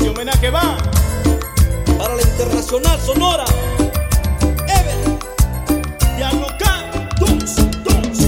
Este homenaje va para la Internacional Sonora. Ever, Dialogar, Dums, Dums.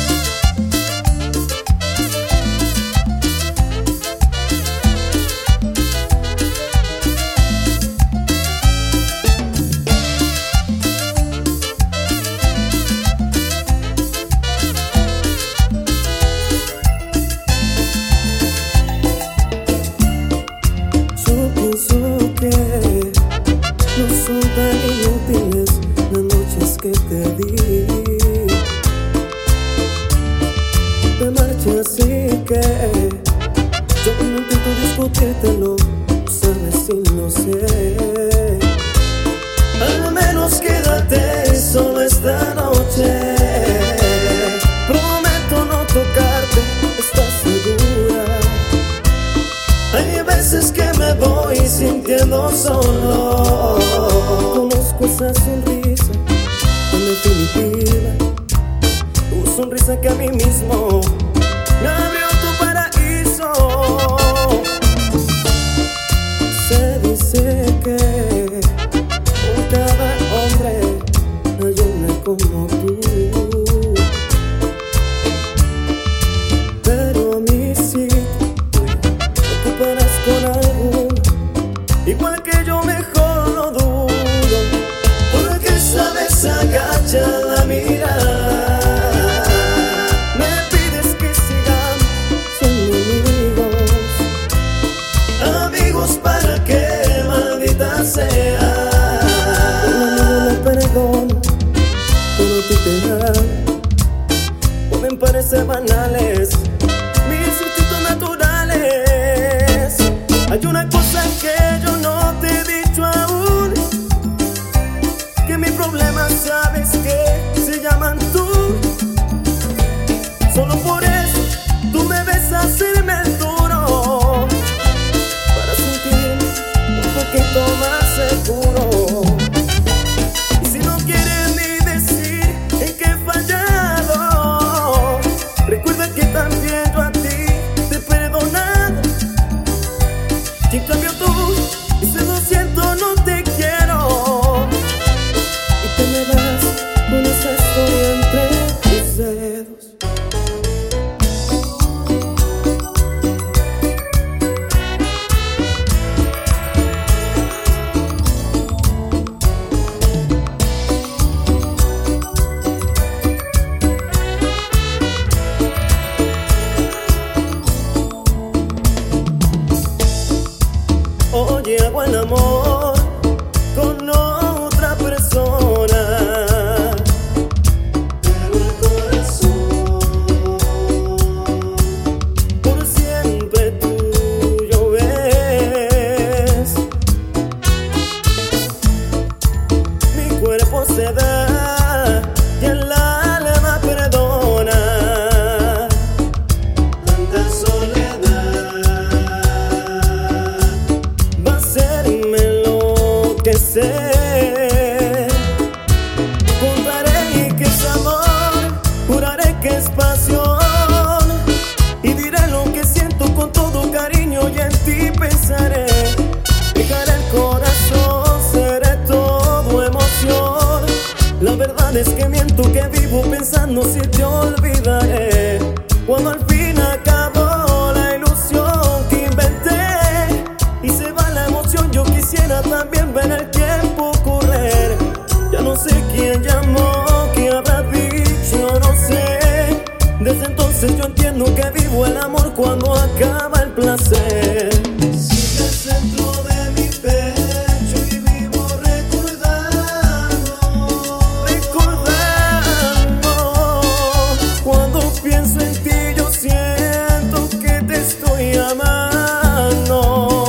No son tan inútiles las noches que te di. Te marché así que yo no intento discutírtelo, sabes si no sé. Al menos quédate solo esta noche. Prometo no tocarte, ¿estás segura? Hay veces que me voy sintiendo solo. Conozco esa sonrisa tan definitiva, tu sonrisa que a mí mismo me abrió tu paraíso. Se dice que con cada hombre hay una como tú, pero a mí sí con alguno, igual que yo, mejor lo dudo, porque sabes agacha la mirada. Me pides que sigamos siendo amigos, amigos para que maldita sea. Un amigo no perdono, pero tú te amo. Pueden parecer banales mis instintos naturales. Hay una cosa que yo no te he dicho aún, que mi problema sabes que se llaman tú. Solo por eso tú me ves hacerme el duro, para sentirme un poquito más seguro. Y si no quieres ni decir en qué he fallado, recuerda que también yo a ti te he perdonado. Y en cambio tú dices lo siento, no te quiero, y te me vas con esa historia entre tus dedos. Oye, hago el amor con otra persona, pero el corazón por siempre tuyo es. Mi cuerpo se da y el alma perdona. Tanta soledad va a hacerme enloquecer. Contaré que es amor, juraré que es pasión, y diré lo que siento con todo cariño, y en ti pensaré. Dejaré el corazón, seré todo emoción. La verdad es que miento, que vivo pensando si te olvidaré. Cuando al fin acabó la ilusión que inventé y se va la emoción, yo quisiera también ver el tiempo correr. Ya no sé quién llamó, qué habrá dicho, no sé. Desde entonces yo entiendo que vivo el amor cuando acaba el placer. Sigues dentro de mi pecho y vivo recordando. Cuando pienso en ti yo siento que te estoy amando.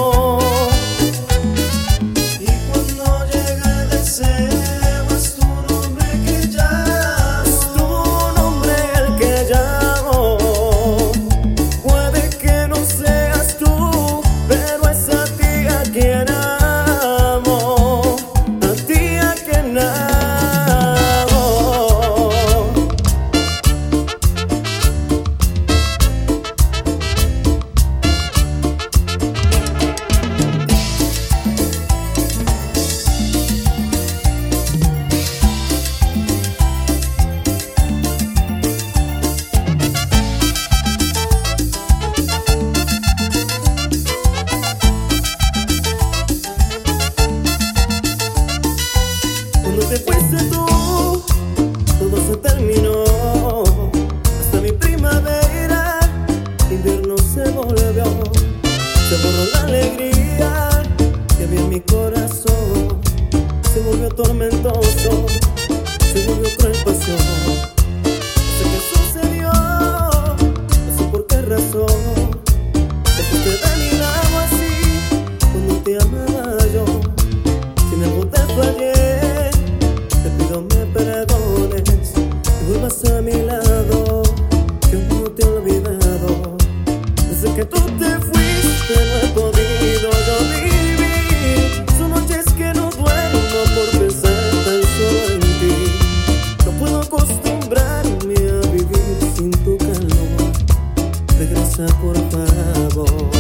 Y cuando llega el deseo es tu nombre que llamo, es tu nombre el que llamo. Puede que no seas tú, fuiste tú, todo se terminó. Hasta mi primavera, invierno se volvió. Se borró la alegría que había en mi corazón. Se volvió tormentoso, se volvió cruel pasión. No sé qué sucedió, no sé por qué razón. Te fuiste de mi lado así, cuando te amaba yo. Si en algo te fallé, te pido me perdones y vuelvas a mi lado, que aún no te he olvidado. Desde que tú te fuiste no he podido yo vivir. Son noches que no duermo por pensar tan solo en ti. No puedo acostumbrarme a vivir sin tu calor. Regresa por favor.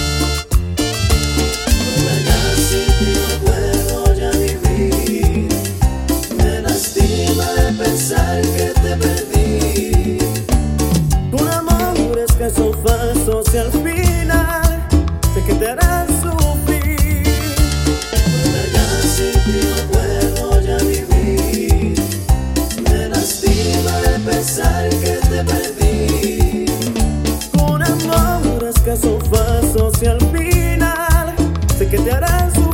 Ya sin ti no puedo ya vivir. Me lastima de pensar que te perdí. Con amores que son falsos y al final sé que te harán sufrir. Ya sin ti no puedo ya vivir. Me lastima de pensar que te perdí. Con amores que son falsos y al final sé que te harán sufrir.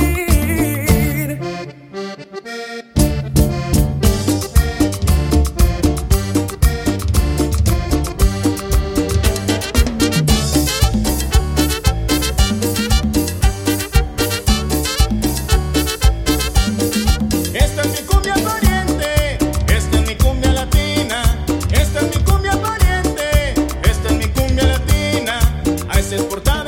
Esta es mi cumbia pariente, esta es mi cumbia latina, esta es mi cumbia pariente, esta es mi cumbia latina. A ese es por